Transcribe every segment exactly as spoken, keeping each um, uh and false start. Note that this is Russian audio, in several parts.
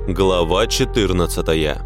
Глава четырнадцатая.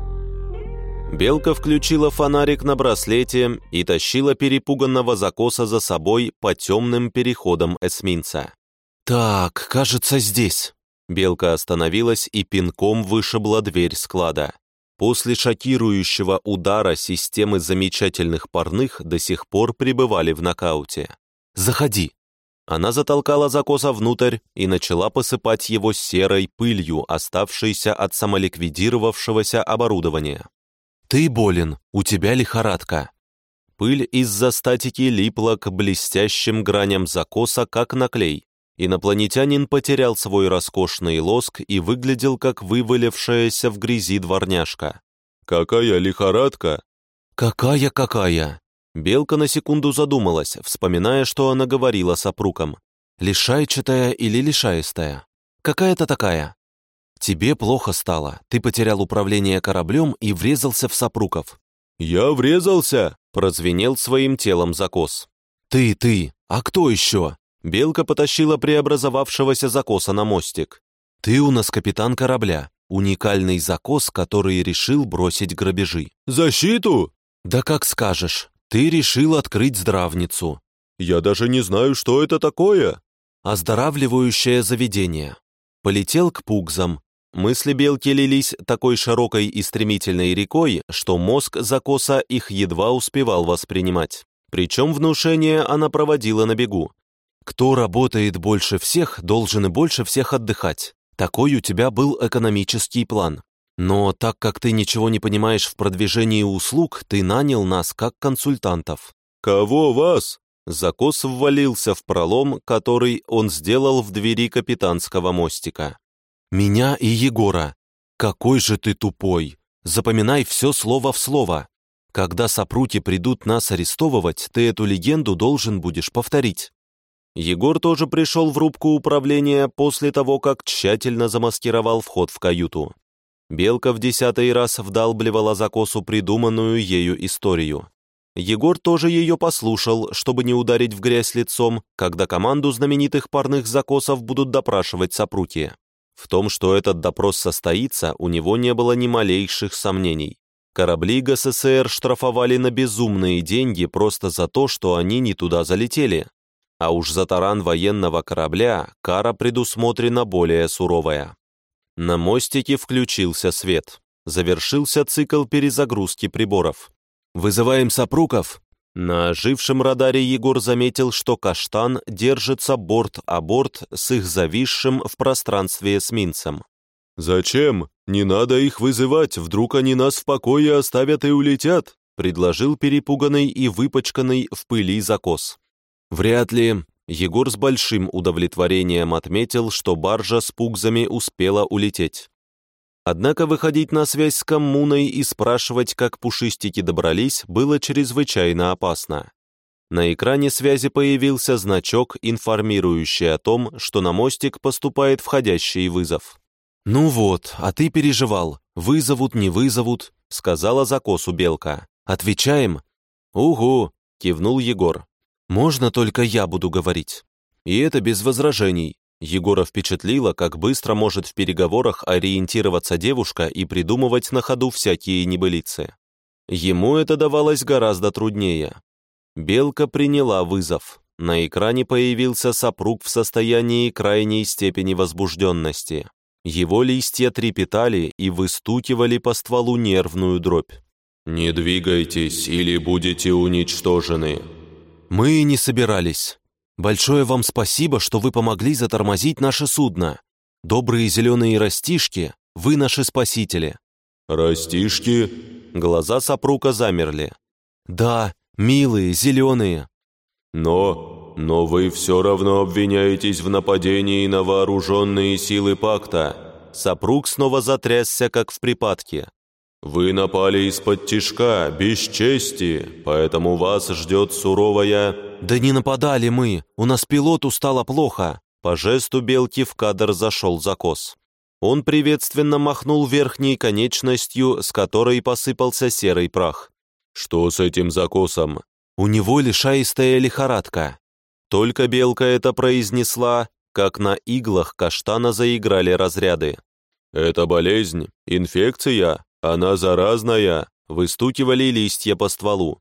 Белка включила фонарик на браслете и тащила перепуганного закоса за собой по темным переходам эсминца. «Так, кажется, здесь». Белка остановилась и пинком вышибла дверь склада. После шокирующего удара системы замечательных парных до сих пор пребывали в нокауте. «Заходи». Она затолкала закоса внутрь и начала посыпать его серой пылью, оставшейся от самоликвидировавшегося оборудования. «Ты болен, у тебя лихорадка». Пыль из-за статики липла к блестящим граням закоса, как на клей. Инопланетянин потерял свой роскошный лоск и выглядел, как вывалившаяся в грязи дворняжка. «Какая лихорадка?» «Какая-какая?» Белка на секунду задумалась, вспоминая, что она говорила с опруком. «Лишайчатая или лишаистая? Какая-то такая. Тебе плохо стало, ты потерял управление кораблем и врезался в сопруков». «Я врезался?» — прозвенел своим телом закос. «Ты, ты, а кто еще?» Белка потащила преобразовавшегося закоса на мостик. «Ты у нас капитан корабля, уникальный закос, который решил бросить грабежи». «Защиту?» «Да как скажешь. Ты решил открыть здравницу». «Я даже не знаю, что это такое». «Оздоравливающее заведение». Полетел к пугзам. Мысли белки лились такой широкой и стремительной рекой, что мозг закоса их едва успевал воспринимать. Причем внушение она проводила на бегу. «Кто работает больше всех, должен и больше всех отдыхать. Такой у тебя был экономический план. Но так как ты ничего не понимаешь в продвижении услуг, ты нанял нас как консультантов». «Кого вас?» Закос ввалился в пролом, который он сделал в двери капитанского мостика. «Меня и Егора. Какой же ты тупой! Запоминай все слово в слово. Когда сопруки придут нас арестовывать, ты эту легенду должен будешь повторить». Егор тоже пришел в рубку управления после того, как тщательно замаскировал вход в каюту. Белка в десятый раз вдалбливала закосу придуманную ею историю. Егор тоже ее послушал, чтобы не ударить в грязь лицом, когда команду знаменитых парных закосов будут допрашивать сопруки. В том, что этот допрос состоится, у него не было ни малейших сомнений. Корабли ГССР штрафовали на безумные деньги просто за то, что они не туда залетели. А уж за таран военного корабля кара предусмотрена более суровая. На мостике включился свет. Завершился цикл перезагрузки приборов. «Вызываем сопруков?» На ожившем радаре Егор заметил, что «Каштан» держится борт о борт с их зависшим в пространстве эсминцем. «Зачем? Не надо их вызывать, вдруг они нас в покое оставят и улетят», предложил перепуганный и выпачканный в пыли закос. «Вряд ли». Егор с большим удовлетворением отметил, что баржа с пугзами успела улететь. Однако выходить на связь с коммуной и спрашивать, как пушистики добрались, было чрезвычайно опасно. На экране связи появился значок, информирующий о том, что на мостик поступает входящий вызов. «Ну вот, а ты переживал. Вызовут, не вызовут», — сказала закосу Белка. «Отвечаем?» «Угу», — кивнул Егор. «Можно только я буду говорить». И это без возражений. Егора впечатлило, как быстро может в переговорах ориентироваться девушка и придумывать на ходу всякие небылицы. Ему это давалось гораздо труднее. Белка приняла вызов. На экране появился сопрук в состоянии крайней степени возбужденности. Его листья трепетали и выстукивали по стволу нервную дробь. «Не двигайтесь, или будете уничтожены». «Мы и не собирались. Большое вам спасибо, что вы помогли затормозить наше судно. Добрые зеленые растишки, вы наши спасители». «Растишки?» Глаза сопрука замерли. «Да, милые, зеленые». «Но, но вы все равно обвиняетесь в нападении на вооруженные силы пакта». Сопрук снова затрясся, как в припадке. «Вы напали из-под тишка, без чести, поэтому вас ждет суровая...» «Да не нападали мы, у нас пилоту стало плохо». По жесту белки в кадр зашел закос. Он приветственно махнул верхней конечностью, с которой посыпался серый прах. «Что с этим закосом?» «У него лишаистая лихорадка». Только белка это произнесла, как на иглах каштана заиграли разряды. «Это болезнь, инфекция, она заразная», выстукивали листья по стволу.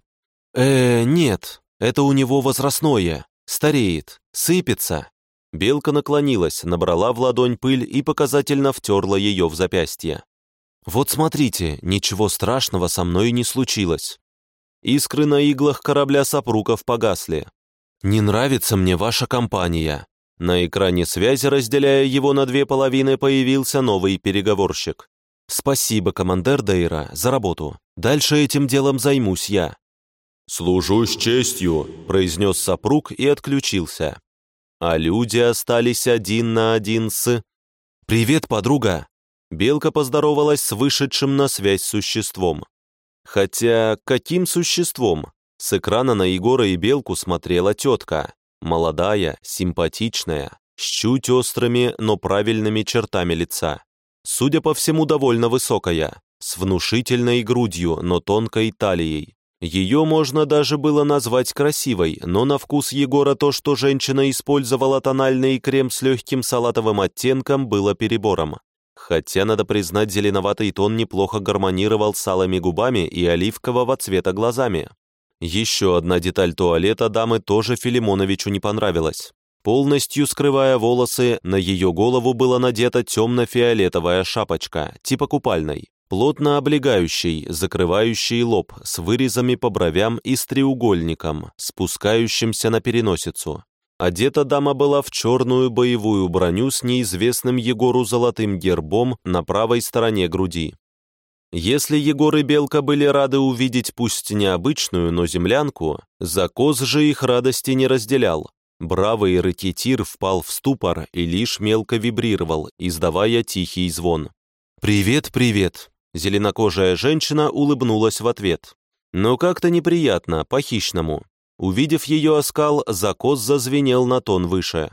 «Э, нет, это у него возрастное, стареет, сыпется». Белка наклонилась, набрала в ладонь пыль и показательно втерла ее в запястье. «Вот смотрите, ничего страшного со мной не случилось». Искры на иглах корабля сопруков погасли. «Не нравится мне ваша компания». На экране связи, разделяя его на две половины, появился новый переговорщик. «Спасибо, командир Дейра, за работу. Дальше этим делом займусь я». «Служу с честью», — произнес сопруг и отключился. А люди остались один на один с... «Привет, подруга!» Белка поздоровалась с вышедшим на связь существом. Хотя, каким существом? С экрана на Егора и Белку смотрела тетка. Молодая, симпатичная, с чуть острыми, но правильными чертами лица. Судя по всему, довольно высокая, с внушительной грудью, но тонкой талией. Ее можно даже было назвать красивой, но на вкус Егора то, что женщина использовала тональный крем с легким салатовым оттенком, было перебором. Хотя, надо признать, зеленоватый тон неплохо гармонировал с алыми губами и оливкового цвета глазами. Еще одна деталь туалета дамы тоже Филимоновичу не понравилась. Полностью скрывая волосы, на ее голову была надета темно-фиолетовая шапочка, типа купальной, плотно облегающей, закрывающей лоб, с вырезами по бровям и с треугольником, спускающимся на переносицу. Одета дама была в черную боевую броню с неизвестным Егору золотым гербом на правой стороне груди. Если Егор и Белка были рады увидеть пусть необычную, но землянку, Закос же их радости не разделял. Бравый ракетир впал в ступор и лишь мелко вибрировал, издавая тихий звон. «Привет, привет!» Зеленокожая женщина улыбнулась в ответ. Но как-то неприятно, по-хищному. Увидев ее оскал, Закос зазвенел на тон выше.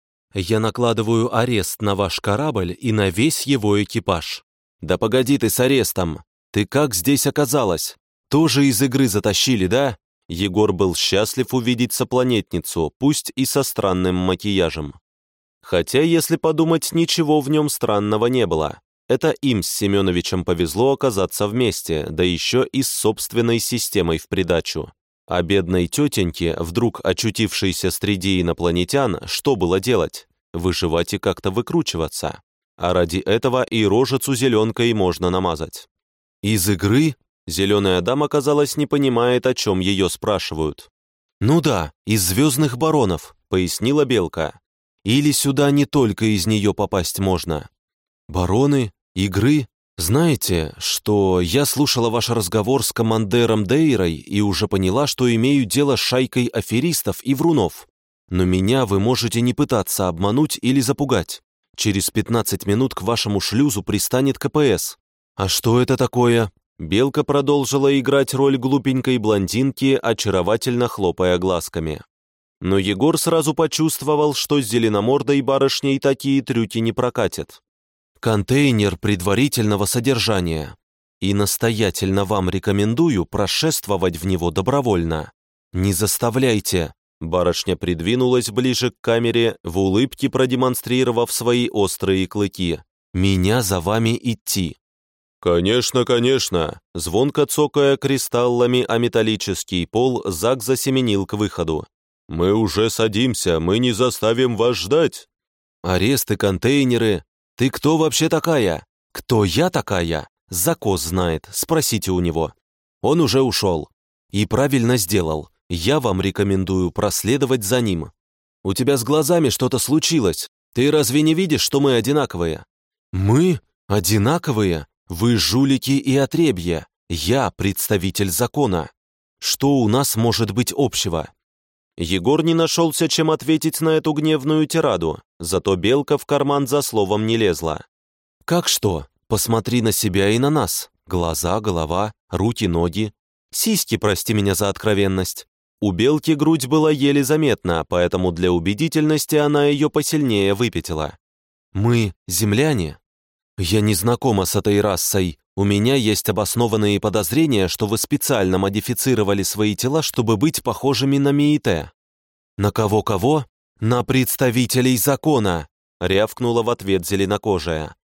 «Я накладываю арест на ваш корабль и на весь его экипаж». «Да погоди ты с арестом! Ты как здесь оказалась? Тоже из игры затащили, да?» Егор был счастлив увидеть сопланетницу, пусть и со странным макияжем. Хотя, если подумать, ничего в нем странного не было. Это им с Семеновичем повезло оказаться вместе, да еще и с собственной системой в придачу. А бедной тетеньке, вдруг очутившейся среди инопланетян, что было делать? Выживать и как-то выкручиваться. А ради этого и рожицу зеленкой можно намазать. Из игры? Зеленая дама, казалось, не понимает, о чем ее спрашивают. «Ну да, из «Звездных баронов», — пояснила Белка. «Или сюда не только из нее попасть можно». «Бароны? Игры? Знаете, что я слушала ваш разговор с командером Дейрой и уже поняла, что имею дело с шайкой аферистов и врунов. Но меня вы можете не пытаться обмануть или запугать. Через пятнадцать минут к вашему шлюзу пристанет ка пэ эс. А что это такое?» Белка продолжила играть роль глупенькой блондинки, очаровательно хлопая глазками. Но Егор сразу почувствовал, что с зеленомордой барышней такие трюки не прокатят. «Контейнер предварительного содержания. И настоятельно вам рекомендую прошествовать в него добровольно. Не заставляйте». Барышня придвинулась ближе к камере, в улыбке продемонстрировав свои острые клыки. «Меня за вами идти». «Конечно, конечно!» Звонко цокая кристаллами о металлический пол, Зак засеменил к выходу. «Мы уже садимся, мы не заставим вас ждать!» «Аресты, контейнеры! Ты кто вообще такая?» «Кто я такая?» Закос знает, спросите у него. Он уже ушел. И правильно сделал. Я вам рекомендую проследовать за ним. У тебя с глазами что-то случилось. Ты разве не видишь, что мы одинаковые?» «Мы? Одинаковые? Вы жулики и отребья. Я представитель закона. Что у нас может быть общего?» Егор не нашелся, чем ответить на эту гневную тираду, зато Белка в карман за словом не лезла. «Как что? Посмотри на себя и на нас. Глаза, голова, руки, ноги. Сиськи, прости меня за откровенность». У Белки грудь была еле заметна, поэтому для убедительности она ее посильнее выпятила. «Мы земляне? Я не знакома с этой расой. У меня есть обоснованные подозрения, что вы специально модифицировали свои тела, чтобы быть похожими на Миите». «На кого-кого? На представителей закона!» — рявкнула в ответ зеленокожая.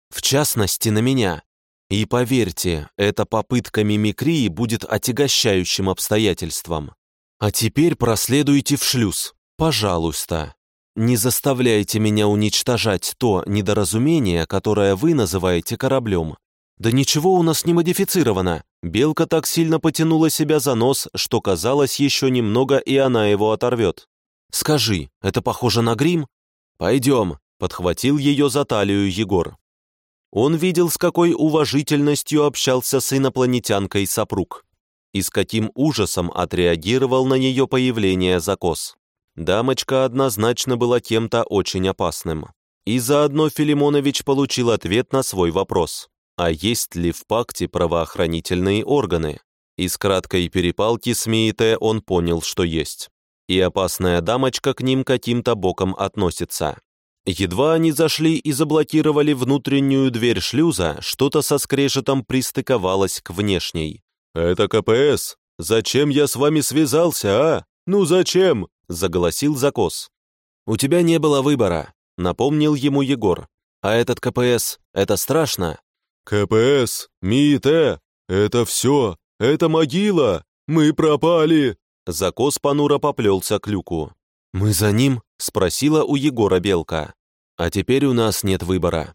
В частности, на меня. И поверьте, эта попытка мимикрии будет отягощающим обстоятельством. А теперь проследуйте в шлюз, пожалуйста. Не заставляйте меня уничтожать то недоразумение, которое вы называете кораблем. Да ничего у нас не модифицировано. Белка так сильно потянула себя за нос, что казалось, еще немного, и она его оторвет. Скажи, это похоже на грим? Пойдем, подхватил ее за талию Егор. Он видел, с какой уважительностью общался с инопланетянкой сопруг, и с каким ужасом отреагировал на ее появление Закос. Дамочка однозначно была кем-то очень опасным. И заодно Филимонович получил ответ на свой вопрос. А есть ли в пакте правоохранительные органы? Из краткой перепалки с Миите он понял, что есть. И опасная дамочка к ним каким-то боком относится. Едва они зашли и заблокировали внутреннюю дверь шлюза, что-то со скрежетом пристыковалось к внешней. «Это ка пэ эс! Зачем я с вами связался, а? Ну зачем?» — заголосил Закос. «У тебя не было выбора», — напомнил ему Егор. «А этот ка пэ эс — это страшно». ка пэ эс, Миите, это все, это могила, мы пропали!» Закос понуро поплелся к люку. «Мы за ним?» — спросила у Егора Белка. «А теперь у нас нет выбора».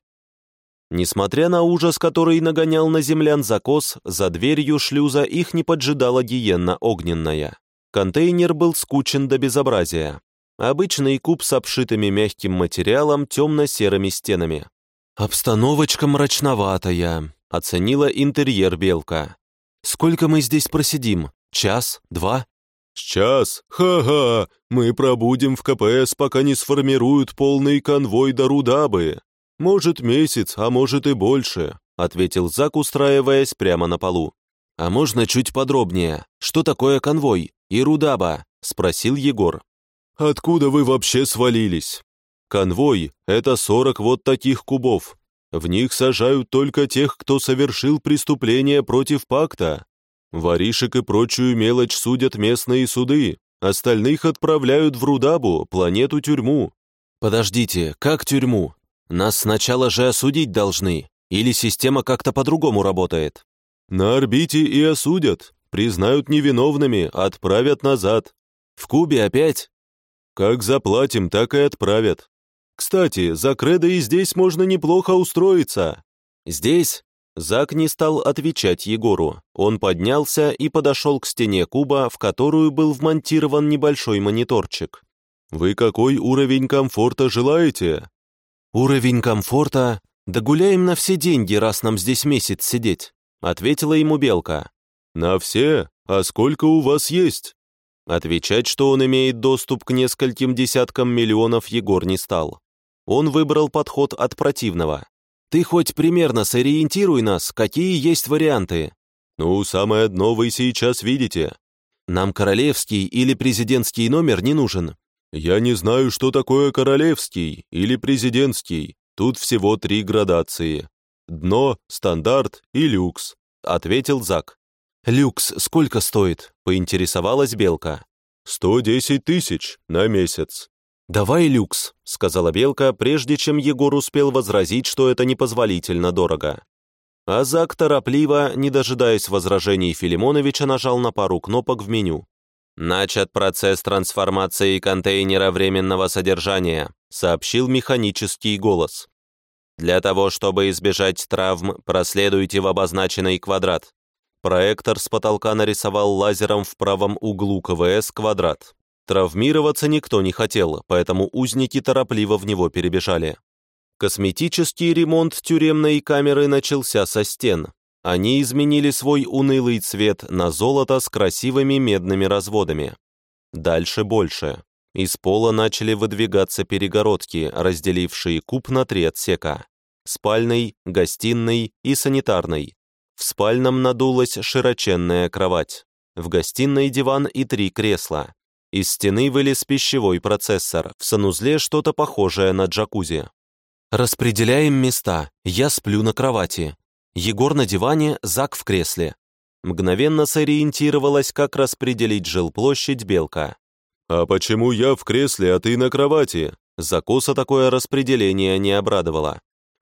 Несмотря на ужас, который нагонял на землян Закос, за дверью шлюза их не поджидала гиенна огненная. Контейнер был скучен до безобразия. Обычный куб с обшитыми мягким материалом темно-серыми стенами. «Обстановочка мрачноватая», — оценила интерьер Белка. «Сколько мы здесь просидим? Час? Два?» «Сейчас? Ха-ха! Мы пробудем в ка пэ эс, пока не сформируют полный конвой до Рудабы. Может, месяц, а может и больше», — ответил Зак, устраиваясь прямо на полу. «А можно чуть подробнее? Что такое конвой и Рудаба?» — спросил Егор. «Откуда вы вообще свалились? Конвой — это сорок вот таких кубов. В них сажают только тех, кто совершил преступление против пакта. Воришек и прочую мелочь судят местные суды, остальных отправляют в Рудабу, планету-тюрьму». «Подождите, как тюрьму? Нас сначала же осудить должны, или система как-то по-другому работает?» «На орбите и осудят, признают невиновными, отправят назад». «В Кубе опять?» «Как заплатим, так и отправят. Кстати, за кредо и здесь можно неплохо устроиться». «Здесь?» Зак не стал отвечать Егору. Он поднялся и подошел к стене куба, в которую был вмонтирован небольшой мониторчик. «Вы какой уровень комфорта желаете?» «Уровень комфорта? Да гуляем на все деньги, раз нам здесь месяц сидеть», — ответила ему Белка. «На все? А сколько у вас есть?» Отвечать, что он имеет доступ к нескольким десяткам миллионов, Егор не стал. Он выбрал подход от противного. «Ты хоть примерно сориентируй нас, какие есть варианты». «Ну, самое дно вы сейчас видите». «Нам королевский или президентский номер не нужен». «Я не знаю, что такое королевский или президентский. Тут всего три градации. Дно, стандарт и люкс», — ответил Зак. «Люкс сколько стоит?» — поинтересовалась Белка. «Сто десять тысяч на месяц». «Давай люкс», — сказала Белка, прежде чем Егор успел возразить, что это непозволительно дорого. А Зак торопливо, не дожидаясь возражений Филимоновича, нажал на пару кнопок в меню. «Начат процесс трансформации контейнера временного содержания», — сообщил механический голос. «Для того, чтобы избежать травм, проследуйте в обозначенный квадрат». Проектор с потолка нарисовал лазером в правом углу ка вэ эс квадрат. Травмироваться никто не хотел, поэтому узники торопливо в него перебежали. Косметический ремонт тюремной камеры начался со стен. Они изменили свой унылый цвет на золото с красивыми медными разводами. Дальше больше. Из пола начали выдвигаться перегородки, разделившие куб на три отсека. Спальный, гостиный и санитарный. В спальном надулась широченная кровать. В гостиной диван и три кресла. Из стены вылез пищевой процессор, в санузле что-то похожее на джакузи. «Распределяем места, я сплю на кровати. Егор на диване, Зак в кресле». Мгновенно сориентировалась, как распределить жилплощадь Белка. «А почему я в кресле, а ты на кровати?» Закоса такое распределение не обрадовало.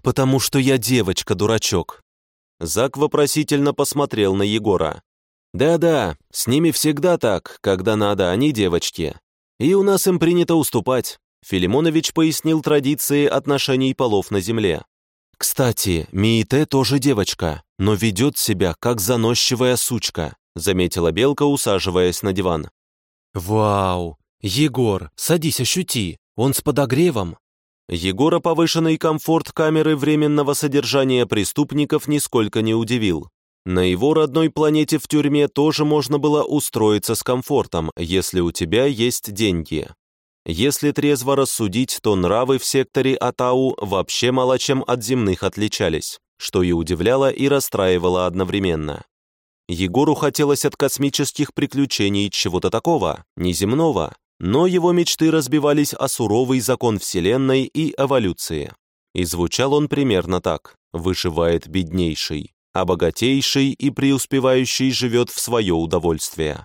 потому что я девочка, дурачок». Зак вопросительно посмотрел на Егора. «Да-да, с ними всегда так, когда надо, они девочки. И у нас им принято уступать», — Филимонович пояснил традиции отношений полов на земле. «Кстати, Миите тоже девочка, но ведет себя как заносчивая сучка», — заметила Белка, усаживаясь на диван. «Вау! Егор, садись, ощути, он с подогревом». Егора повышенный комфорт камеры временного содержания преступников нисколько не удивил. На его родной планете в тюрьме тоже можно было устроиться с комфортом, если у тебя есть деньги. Если трезво рассудить, то нравы в секторе Атау вообще мало чем от земных отличались, что и удивляло, и расстраивало одновременно. Егору хотелось от космических приключений чего-то такого, неземного, но его мечты разбивались о суровый закон Вселенной и эволюции. И звучал он примерно так: «Выживает беднейший, а богатейший и преуспевающий живет в свое удовольствие».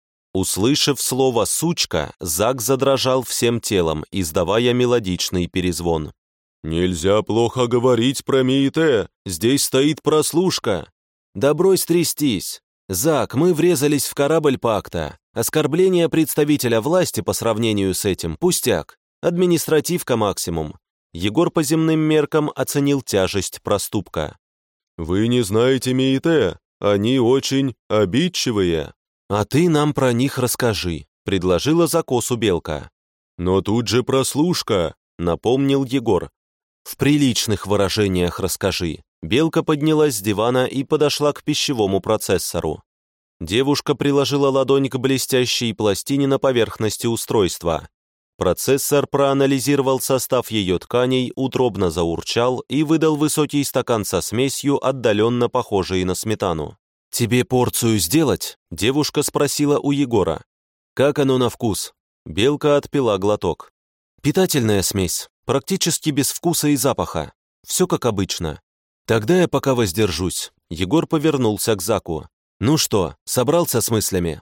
Услышав слово «сучка», Зак задрожал всем телом, издавая мелодичный перезвон. «Нельзя плохо говорить про Миите, здесь стоит прослушка». «Да брось трястись! Зак, мы врезались в корабль пакта. Оскорбление представителя власти по сравнению с этим – пустяк. Административка максимум». Егор по земным меркам оценил тяжесть проступка. «Вы не знаете Миите, они очень обидчивые». «А ты нам про них расскажи», — предложила закосу Белка. «Но тут же прослушка», — напомнил Егор. «В приличных выражениях расскажи». Белка поднялась с дивана и подошла к пищевому процессору. Девушка приложила ладонь к блестящей пластине на поверхности устройства. Процессор проанализировал состав ее тканей, утробно заурчал и выдал высокий стакан со смесью, отдаленно похожей на сметану. «Тебе порцию сделать?» – девушка спросила у Егора. «Как оно на вкус?» Белка отпила глоток. «Питательная смесь, практически без вкуса и запаха. Все как обычно». «Тогда я пока воздержусь». Егор повернулся к Заку. «Ну что, собрался с мыслями?»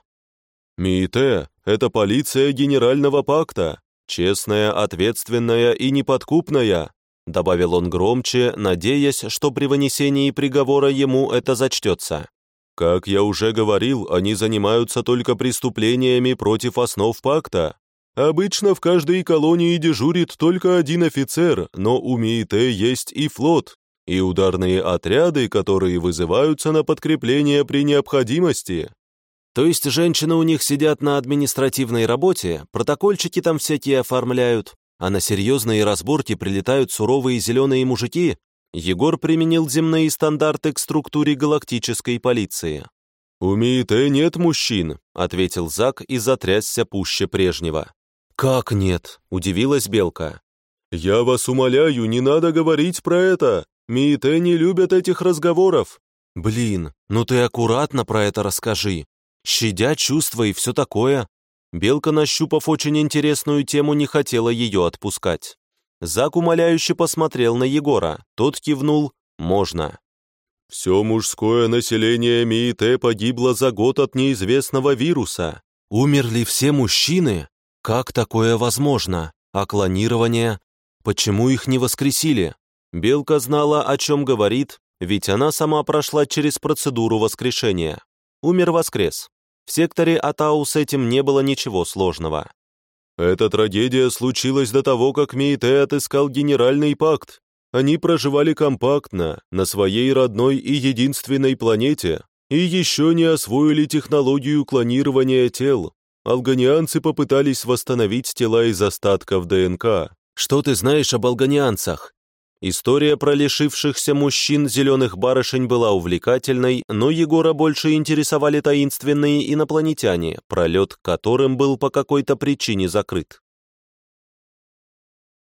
«Миите — это полиция Генерального пакта, честная, ответственная и неподкупная», добавил он громче, надеясь, что при вынесении приговора ему это зачтется. «Как я уже говорил, они занимаются только преступлениями против основ пакта. Обычно в каждой колонии дежурит только один офицер, но у Миите есть и флот, и ударные отряды, которые вызываются на подкрепление при необходимости». «То есть женщины у них сидят на административной работе, протокольчики там всякие оформляют, а на серьезные разборки прилетают суровые зеленые мужики?» Егор применил земные стандарты к структуре галактической полиции. «У Миите нет мужчин», — ответил Зак и затрясся пуще прежнего. «Как нет?» — удивилась Белка. «Я вас умоляю, не надо говорить про это. Миите не любят этих разговоров». «Блин, ну ты аккуратно про это расскажи. Щадя чувства и все такое». Белка, нащупав очень интересную тему, не хотела ее отпускать. Зак умоляюще посмотрел на Егора. Тот кивнул «можно». «Все мужское население Миите погибло за год от неизвестного вируса». «Умерли все мужчины? Как такое возможно? А клонирование? Почему их не воскресили?» Белка знала, о чем говорит, ведь она сама прошла через процедуру воскрешения. Умер-воскрес. В секторе Атау с этим не было ничего сложного. «Эта трагедия случилась до того, как Миите отыскал Генеральный пакт. Они проживали компактно, на своей родной и единственной планете, и еще не освоили технологию клонирования тел. Алганианцы попытались восстановить тела из остатков ДНК». «Что ты знаешь об алганианцах?» История про лишившихся мужчин зеленых барышень была увлекательной, но Егора больше интересовали таинственные инопланетяне, пролет к которым был по какой-то причине закрыт.